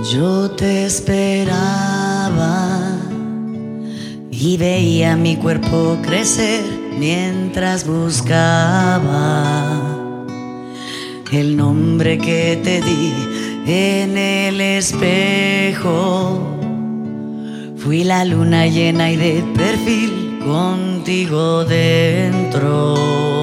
Yo te esperaba y veía mi cuerpo crecer mientras buscaba el nombre que te di en el espejo. Fui la luna llena y de perfil contigo dentro.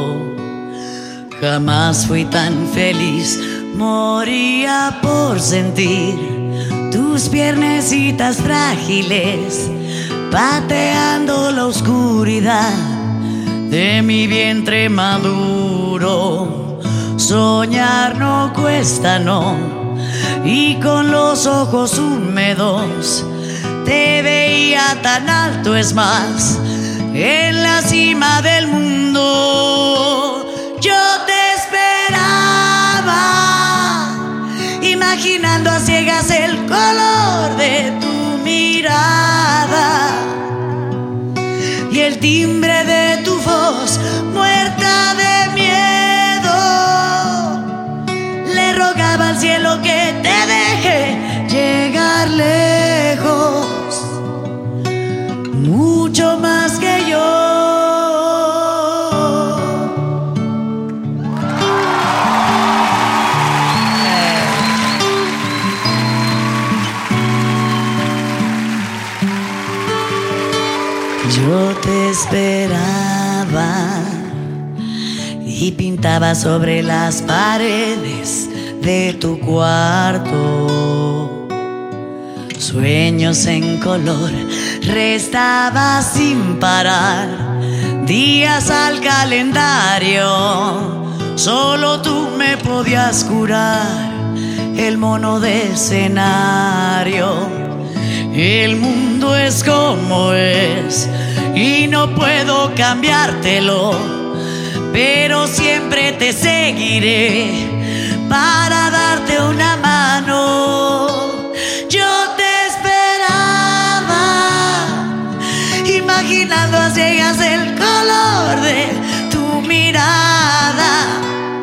Jamás fui tan feliz, moría por sentir tus piernecitas frágiles pateando la oscuridad de mi vientre maduro. Soñar no cuesta, no, y con los ojos húmedos te veía tan alto, es más, en la cima del mundo. Yo te esperaba, imaginando a ciegas el color de tu mirada y el timbre de tu voz, muerta de miedo. Le rogaba al cielo que te deje llegar lejos, mucho más que yo. Yo te esperaba y pintaba sobre las paredes de tu cuarto sueños en color, restaba sin parar días al calendario. Solo tú me podías curar el mono de escenario. El mundo es como es y no puedo cambiártelo, pero siempre te seguiré para darte una mano. Yo te esperaba, imaginando a ciegas el color de tu mirada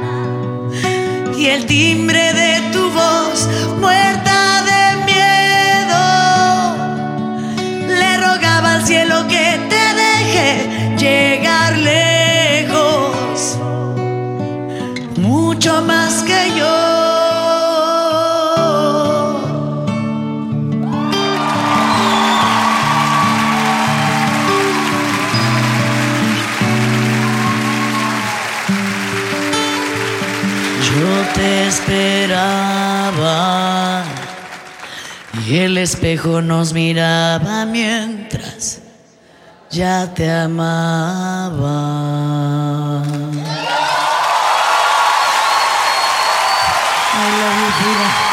y el timbre de tu voz, muerta de miedo. Le rogaba al cielo que te deje llegar lejos, mucho más que yo. Yo te esperaba y el espejo nos miraba mientras ya te amaba. I love you, Frida.